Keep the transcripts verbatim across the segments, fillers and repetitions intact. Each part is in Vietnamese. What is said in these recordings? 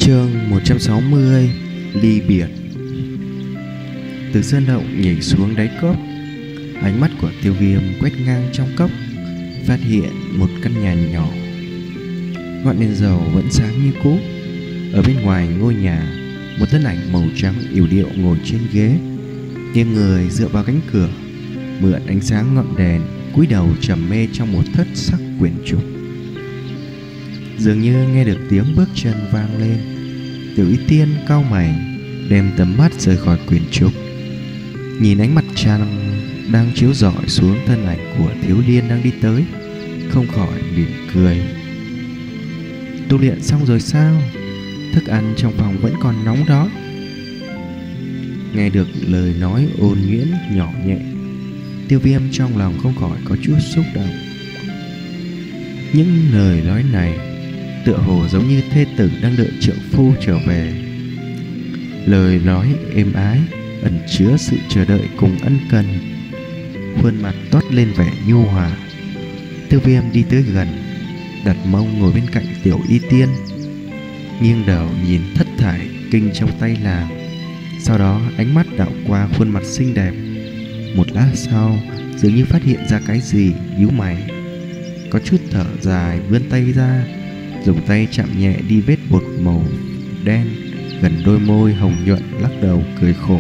Chương một trăm sáu mươi. Ly biệt. Từ sơn động nhảy xuống đáy cốc, ánh mắt của Tiêu Viêm quét ngang trong cốc, phát hiện một căn nhà nhỏ. Ngọn đèn dầu vẫn sáng như cũ. Ở bên ngoài ngôi nhà, một thân ảnh màu trắng yểu điệu ngồi trên ghế, nghiêng người dựa vào cánh cửa, mượn ánh sáng ngọn đèn, cúi đầu trầm mê trong một thất sắc quyển trục. Dường như nghe được tiếng bước chân vang lên, Tiểu Y Tiên cau mày, đem tầm mắt rời khỏi quyển trục, nhìn ánh mặt trăng đang chiếu rọi xuống thân ảnh của thiếu niên đang đi tới, không khỏi mỉm cười. Tu luyện xong rồi sao? Thức ăn trong phòng vẫn còn nóng đó. Nghe được lời nói ôn nhuyễn nhỏ nhẹ, Tiêu Viêm trong lòng không khỏi có chút xúc động. Những lời nói này tựa hồ giống như thê tử đang đợi trượng phu trở về. Lời nói êm ái ẩn chứa sự chờ đợi cùng ân cần. Khuôn mặt toát lên vẻ nhu hòa. Tiêu Viêm đi tới gần, đặt mông ngồi bên cạnh Tiểu Y Tiên, nghiêng đầu nhìn thất thải kinh trong tay nàng. Sau đó ánh mắt đảo qua khuôn mặt xinh đẹp. Một lát sau, dường như phát hiện ra cái gì, nhíu mày, có chút thở dài, vươn tay ra, dùng tay chạm nhẹ đi vết bột màu đen gần đôi môi hồng nhuận, lắc đầu cười khổ.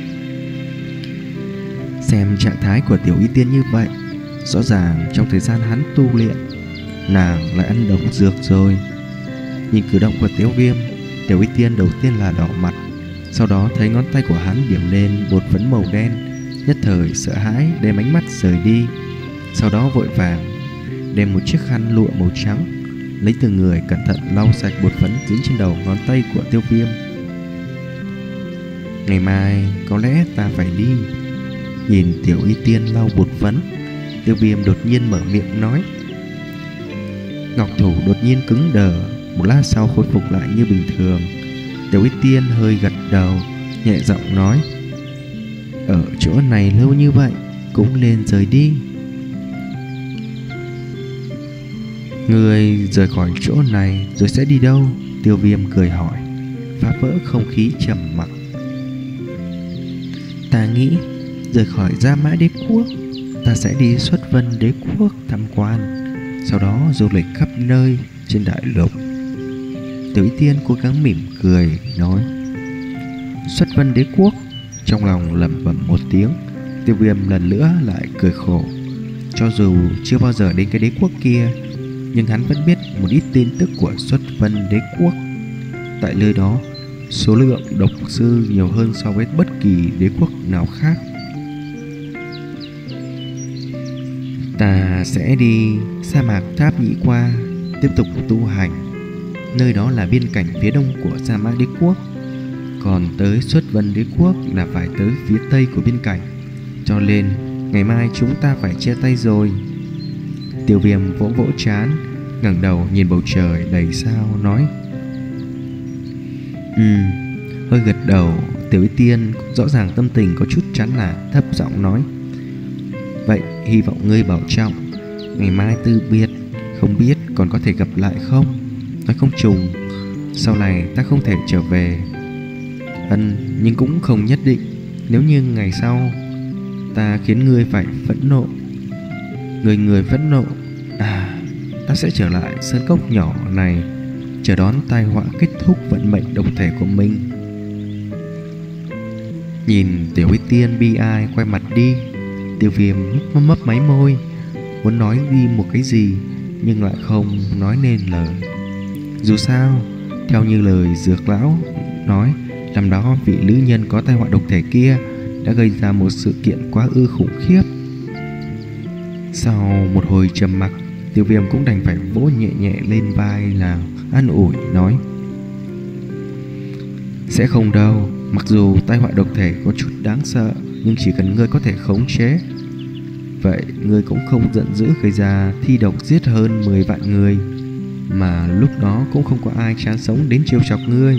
Xem trạng thái của Tiểu Y Tiên như vậy, rõ ràng trong thời gian hắn tu luyện, nàng lại ăn độc dược rồi. Nhìn cử động của Tiêu Viêm, Tiểu Y Tiên đầu tiên là đỏ mặt, sau đó thấy ngón tay của hắn điểm lên bột phấn màu đen, nhất thời sợ hãi đem ánh mắt rời đi. Sau đó vội vàng đem một chiếc khăn lụa màu trắng, lấy từ người cẩn thận lau sạch bột phấn dính trên đầu ngón tay của Tiêu Viêm. Ngày mai có lẽ ta phải đi. Nhìn Tiểu Y Tiên lau bột phấn, Tiêu Viêm đột nhiên mở miệng nói. Ngọc thủ đột nhiên cứng đờ, một lát sau khôi phục lại như bình thường. Tiểu Y Tiên hơi gật đầu, nhẹ giọng nói, ở chỗ này lâu như vậy, cũng nên rời đi. Người rời khỏi chỗ này rồi sẽ đi đâu? Tiêu Viêm cười hỏi, phá vỡ không khí trầm mặc. Ta nghĩ rời khỏi Gia Mã Đế Quốc, ta sẽ đi Xuất Vân Đế Quốc tham quan, sau đó du lịch khắp nơi trên đại lục. Tiểu Y Tiên cố gắng mỉm cười nói. Xuất Vân Đế Quốc. Trong lòng lẩm bẩm một tiếng, Tiêu Viêm lần nữa lại cười khổ. Cho dù chưa bao giờ đến cái đế quốc kia, nhưng hắn vẫn biết một ít tin tức của Xuất Vân Đế Quốc. Tại nơi đó, số lượng độc sư nhiều hơn so với bất kỳ đế quốc nào khác. Ta sẽ đi sa mạc Tháp Nhĩ Qua, tiếp tục tu hành. Nơi đó là biên cảnh phía đông của Sa Mã Đế Quốc. Còn tới Xuất Vân Đế Quốc là phải tới phía tây của biên cảnh, cho nên ngày mai chúng ta phải chia tay rồi. Tiêu Viêm vỗ vỗ trán, ngẩng đầu nhìn bầu trời đầy sao, nói. Ừ, hơi gật đầu. Tiểu Y Tiên rõ ràng tâm tình có chút chán nản, thấp giọng nói. Vậy hy vọng ngươi bảo trọng. Ngày mai từ biệt, không biết còn có thể gặp lại không? Nói không chừng sau này ta không thể trở về. Ân, nhưng cũng không nhất định. Nếu như ngày sau ta khiến ngươi phải phẫn nộ, người người phẫn nộ, à, ta sẽ trở lại sơn cốc nhỏ này, chờ đón tai họa kết thúc vận mệnh độc thể của mình. Nhìn Tiểu Y Tiên bi ai quay mặt đi, Tiêu Viêm mấp mấp máy môi, muốn nói đi một cái gì nhưng lại không nói nên lời. Dù sao, theo như lời Dược Lão nói, năm đó vị nữ nhân có tai họa độc thể kia đã gây ra một sự kiện quá ư khủng khiếp. Sau một hồi trầm mặc, Tiêu Viêm cũng đành phải vỗ nhẹ nhẹ lên vai là an ủi, nói. Sẽ không đâu, mặc dù tai họa độc thể có chút đáng sợ, nhưng chỉ cần ngươi có thể khống chế, vậy ngươi cũng không giận dữ gây ra thi độc giết hơn mười vạn người, mà lúc đó cũng không có ai chán sống đến trêu chọc ngươi.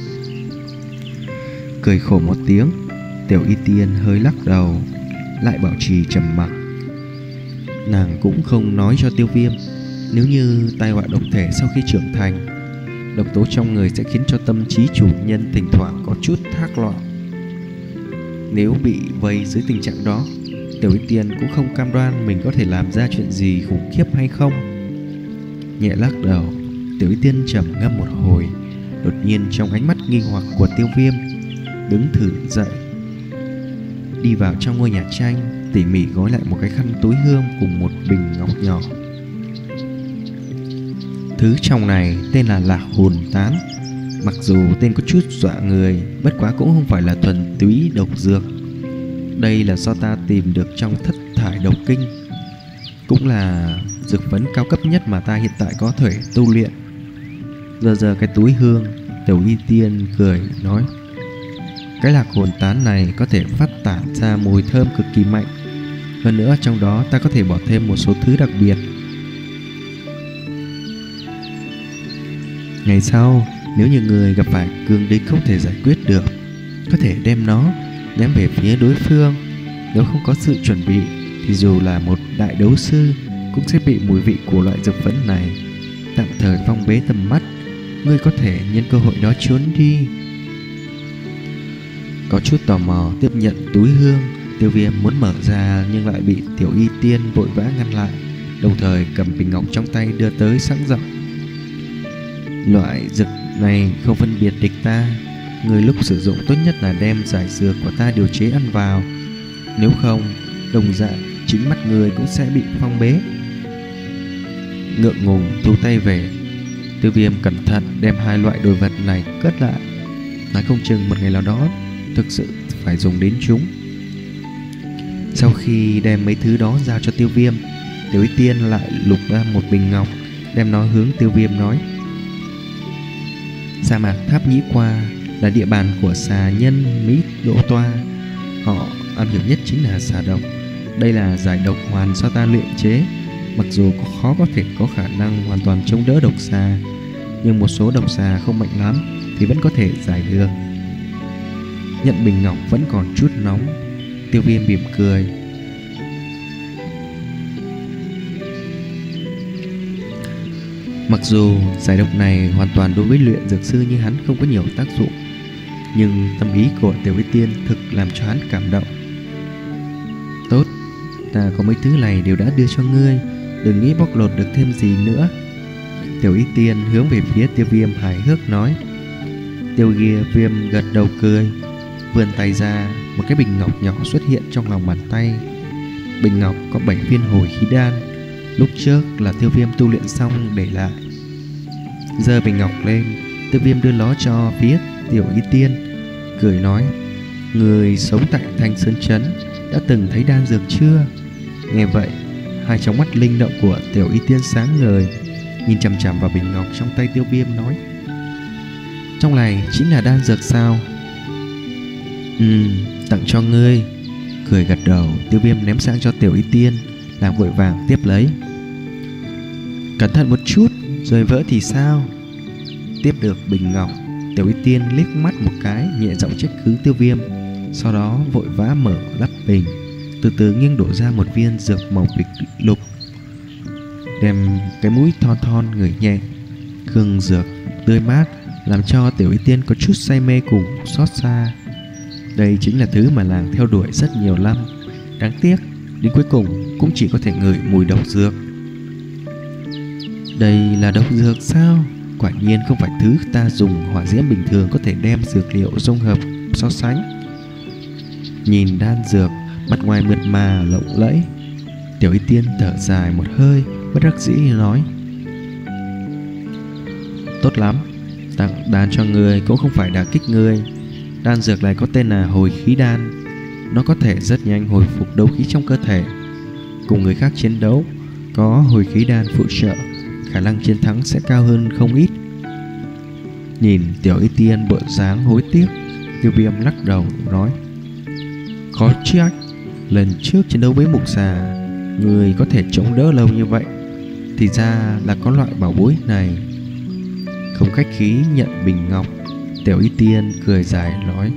Cười khổ một tiếng, Tiểu Y Tiên hơi lắc đầu, lại bảo trì trầm mặc. Nàng cũng không nói cho Tiêu Viêm, nếu như tai họa độc thể sau khi trưởng thành Độc tố trong người sẽ khiến cho tâm trí chủ nhân thỉnh thoảng có chút thác loạn. Nếu bị vây dưới tình trạng đó, Tiểu Y Tiên cũng không cam đoan mình có thể làm ra chuyện gì khủng khiếp hay không. Nhẹ lắc đầu, Tiểu Y Tiên trầm ngâm một hồi. Đột nhiên trong ánh mắt nghi hoặc của Tiêu Viêm, đứng thử dậy, đi vào trong ngôi nhà tranh, tỉ mỉ gói lại một cái khăn túi hương cùng một bình ngọc nhỏ. Thứ trong này tên là Lạc Hồn Tán. Mặc dù tên có chút dọa người, bất quá cũng không phải là thuần túy độc dược. Đây là do ta tìm được trong Thất Thải Độc Kinh, cũng là dược phấn cao cấp nhất mà ta hiện tại có thể tu luyện. Giờ giờ cái túi hương, Tiểu Y Tiên cười nói: cái Lạc Hồn Tán này có thể phát tản ra mùi thơm cực kỳ mạnh. Hơn nữa trong đó ta có thể bỏ thêm một số thứ đặc biệt. Ngày sau, nếu như người gặp phải cương địch không thể giải quyết được, có thể đem nó ném về phía đối phương. Nếu không có sự chuẩn bị thì dù là một đại đấu sư cũng sẽ bị mùi vị của loại dược phấn này tạm thời phong bế tầm mắt. Ngươi có thể nhân cơ hội đó trốn đi. Có chút tò mò tiếp nhận túi hương, Tiêu Viêm muốn mở ra nhưng lại bị Tiểu Y Tiên vội vã ngăn lại, đồng thời cầm bình ngọc trong tay đưa tới sẵn giọng: loại dược này không phân biệt địch ta, người lúc sử dụng tốt nhất là đem giải dược của ta điều chế ăn vào. Nếu không, đồng dạng chính mắt người cũng sẽ bị phong bế. Ngượng ngùng thu tay về, Tiêu Viêm cẩn thận đem hai loại đồ vật này cất lại. Nói không chừng một ngày nào đó thực sự phải dùng đến chúng. Sau khi đem mấy thứ đó giao cho Tiêu Viêm, Tiểu Y Tiên lại lục ra một bình ngọc, đem nó hướng Tiêu Viêm nói: sa mạc Tháp Nhĩ Qua là địa bàn của xà nhân Mỹ Đỗ Toa. Họ am hiểu nhất chính là xà độc. Đây là giải độc hoàn do ta luyện chế. Mặc dù khó có thể có khả năng hoàn toàn chống đỡ độc xà, nhưng một số độc xà không mạnh lắm thì vẫn có thể giải được. Nhận bình ngọc vẫn còn chút nóng, Tiêu Viêm mỉm cười: mặc dù giải độc này hoàn toàn đối với luyện dược sư như hắn không có nhiều tác dụng, nhưng tâm ý của Tiểu Y Tiên thực làm cho hắn cảm động. Tốt, ta có mấy thứ này đều đã đưa cho ngươi, đừng nghĩ bóc lột được thêm gì nữa. Tiểu Y Tiên hướng về phía Tiêu Viêm hài hước nói. Tiêu Viêm gật đầu cười, vươn tay ra, một cái bình ngọc nhỏ xuất hiện trong lòng bàn tay. Bình ngọc có bảy viên hồi khí đan, lúc trước là Tiêu Viêm tu luyện xong để lại. Giơ bình ngọc lên, Tiêu Viêm đưa nó cho phía Tiểu Y Tiên, cười nói: người sống tại Thanh Sơn Trấn đã từng thấy đan dược chưa? Nghe vậy, hai tròng mắt linh động của Tiểu Y Tiên sáng ngời, nhìn chằm chằm vào bình ngọc trong tay Tiêu Viêm nói: trong này chính là đan dược sao? Ừ, tặng cho ngươi. Cười gật đầu, Tiêu Viêm ném sang cho Tiểu Y Tiên, làm vội vàng tiếp lấy. Cẩn thận một chút, rồi vỡ thì sao? Tiếp được bình ngọc, Tiểu Y Tiên liếc mắt một cái, nhẹ giọng trách cứ Tiêu Viêm, sau đó vội vã mở lắp bình, từ từ nghiêng đổ ra một viên dược màu bịch lục, đem cái mũi thon thon ngửi nhẹ. Hương dược tươi mát làm cho Tiểu Y Tiên có chút say mê cùng xót xa. Đây chính là thứ mà nàng theo đuổi rất nhiều năm, đáng tiếc đến cuối cùng cũng chỉ có thể ngửi mùi độc dược. Đây là độc dược sao? Quả nhiên không phải thứ ta dùng hỏa diễm bình thường có thể đem dược liệu dung hợp so sánh. Nhìn đan dược mặt ngoài mượt mà lộng lẫy, Tiểu Y Tiên thở dài một hơi, bất đắc dĩ nói: tốt lắm, tặng đan cho người cũng không phải đả kích người. Đan dược này có tên là hồi khí đan, nó có thể rất nhanh hồi phục đấu khí trong cơ thể. Cùng người khác chiến đấu, có hồi khí đan phụ trợ, khả năng chiến thắng sẽ cao hơn không ít. Nhìn Tiểu Y Tiên bộ dáng hối tiếc, Tiêu Viêm lắc đầu nói: khó trách lần trước chiến đấu với mục xà người có thể chống đỡ lâu như vậy, thì ra là có loại bảo bối này. Không khách khí nhận bình ngọc, Tiểu Y Tiên cười dài nói.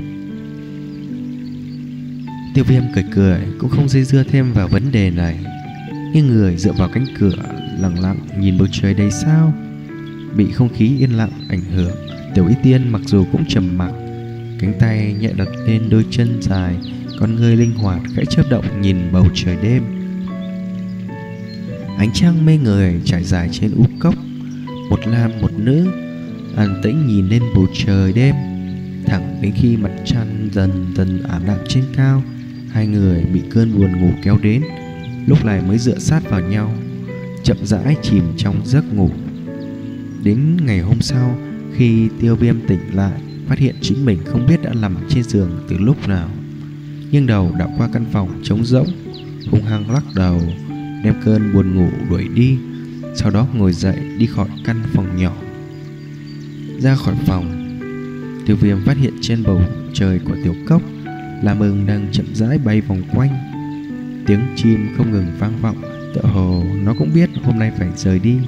Tiêu Viêm cười cười, cũng không dây dưa thêm vào vấn đề này, nghiêng người dựa vào cánh cửa, lặng lặng nhìn bầu trời đầy sao. bị không khí yên lặng ảnh hưởng, Tiểu Y Tiên mặc dù cũng trầm mặc, cánh tay nhẹ đặt lên đôi chân dài, con người linh hoạt khẽ chớp động nhìn bầu trời đêm. Ánh trăng mê người trải dài trên u cốc, một nam một nữ an tĩnh nhìn lên bầu trời đêm, thẳng đến khi mặt trăng dần dần ảm đạm trên cao, hai người bị cơn buồn ngủ kéo đến, lúc này mới dựa sát vào nhau, chậm rãi chìm trong giấc ngủ. Đến ngày hôm sau, khi Tiêu Viêm tỉnh lại, phát hiện chính mình không biết đã nằm trên giường từ lúc nào. Nhưng đầu đảo qua căn phòng trống rỗng, hung hăng lắc đầu, đem cơn buồn ngủ đuổi đi. Sau đó ngồi dậy đi khỏi căn phòng nhỏ. Ra khỏi phòng, Tiêu Viêm phát hiện trên bầu trời của tiểu cốc, Lam Ưng đang chậm rãi bay vòng quanh. Tiếng chim không ngừng vang vọng, tựa hồ nó cũng biết hôm nay phải rời đi.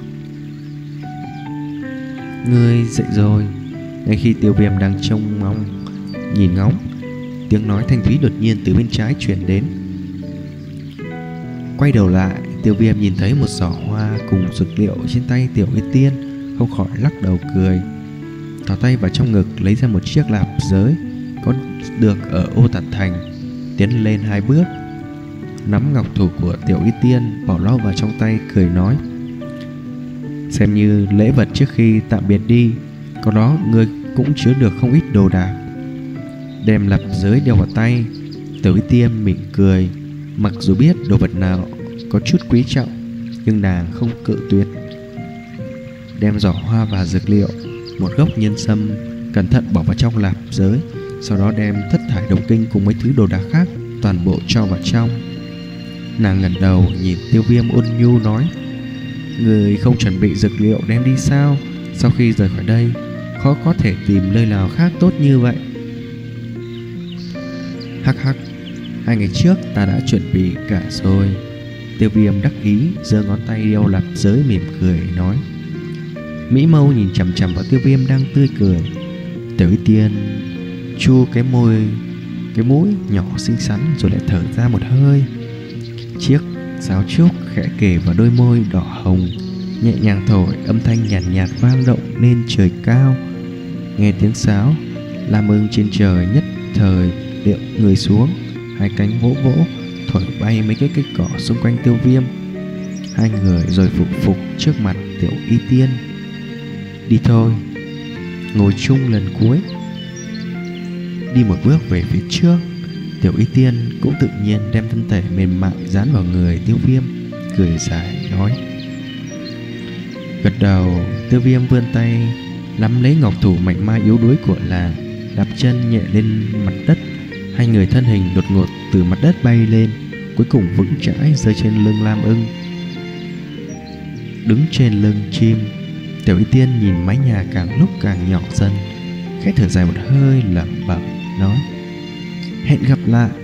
Ngươi dậy rồi. Ngay khi Tiêu Viêm đang trông mong nhìn ngóng, tiếng nói thanh thúy đột nhiên từ bên trái truyền đến. Quay đầu lại, Tiêu Viêm nhìn thấy một giỏ hoa cùng dược liệu trên tay Tiểu Y Tiên, không khỏi lắc đầu cười. Thò tay vào trong ngực lấy ra một chiếc lạp giới có được ở Ô Tạt Thành, tiến lên hai bước, nắm ngọc thủ của Tiểu Y Tiên bỏ lo vào trong tay, cười nói: xem như lễ vật trước khi tạm biệt đi, có đó ngươi cũng chứa được không ít đồ đạc. Đem lạp giới đeo vào tay, Tiểu Y Tiên mỉm cười, mặc dù biết đồ vật nào có chút quý trọng, nhưng nàng không cự tuyệt. Đem giỏ hoa và dược liệu, một gốc nhân sâm cẩn thận bỏ vào trong lạp giới, sau đó đem thất thải đồng kinh cùng mấy thứ đồ đạc khác toàn bộ cho vào trong. Nàng ngẩng đầu nhìn Tiêu Viêm ôn nhu nói: người không chuẩn bị dược liệu đem đi sao? Sau khi rời khỏi đây, khó có thể tìm nơi nào khác tốt như vậy. Hắc hắc, hai ngày trước ta đã chuẩn bị cả rồi. Tiêu Viêm đắc ý giơ ngón tay đeo lạp giới mỉm cười nói. Mỹ Mâu nhìn chằm chằm vào Tiêu Viêm đang tươi cười. Tiểu Y Tiên chu cái môi, cái mũi nhỏ xinh xắn rồi lại thở ra một hơi. Chiếc sáo trúc khẽ kề vào đôi môi đỏ hồng, nhẹ nhàng thổi, âm thanh nhàn nhạt, nhạt vang động lên trời cao. Nghe tiếng sáo, Lam Ưng trên trời nhất thời điệu người xuống, hai cánh vỗ vỗ thổi bay mấy cái cây cỏ xung quanh Tiêu Viêm. Hai người rồi phục phục trước mặt Tiểu Y Tiên. Đi thôi. Ngồi chung lần cuối. Đi một bước về phía trước, Tiểu Y Tiên cũng tự nhiên đem thân thể mềm mại dán vào người Tiêu Viêm, cười dài nói. Gật đầu, Tiêu Viêm vươn tay nắm lấy ngọc thủ mảnh mai yếu đuối của nàng, đạp chân nhẹ lên mặt đất. Hai người thân hình đột ngột từ mặt đất bay lên, cuối cùng vững chãi rơi trên lưng Lam Ưng. Đứng trên lưng chim, Tiểu Y Tiên nhìn mái nhà càng lúc càng nhỏ dần, khẽ thở dài một hơi lẩm bẩm nói: hẹn gặp lại.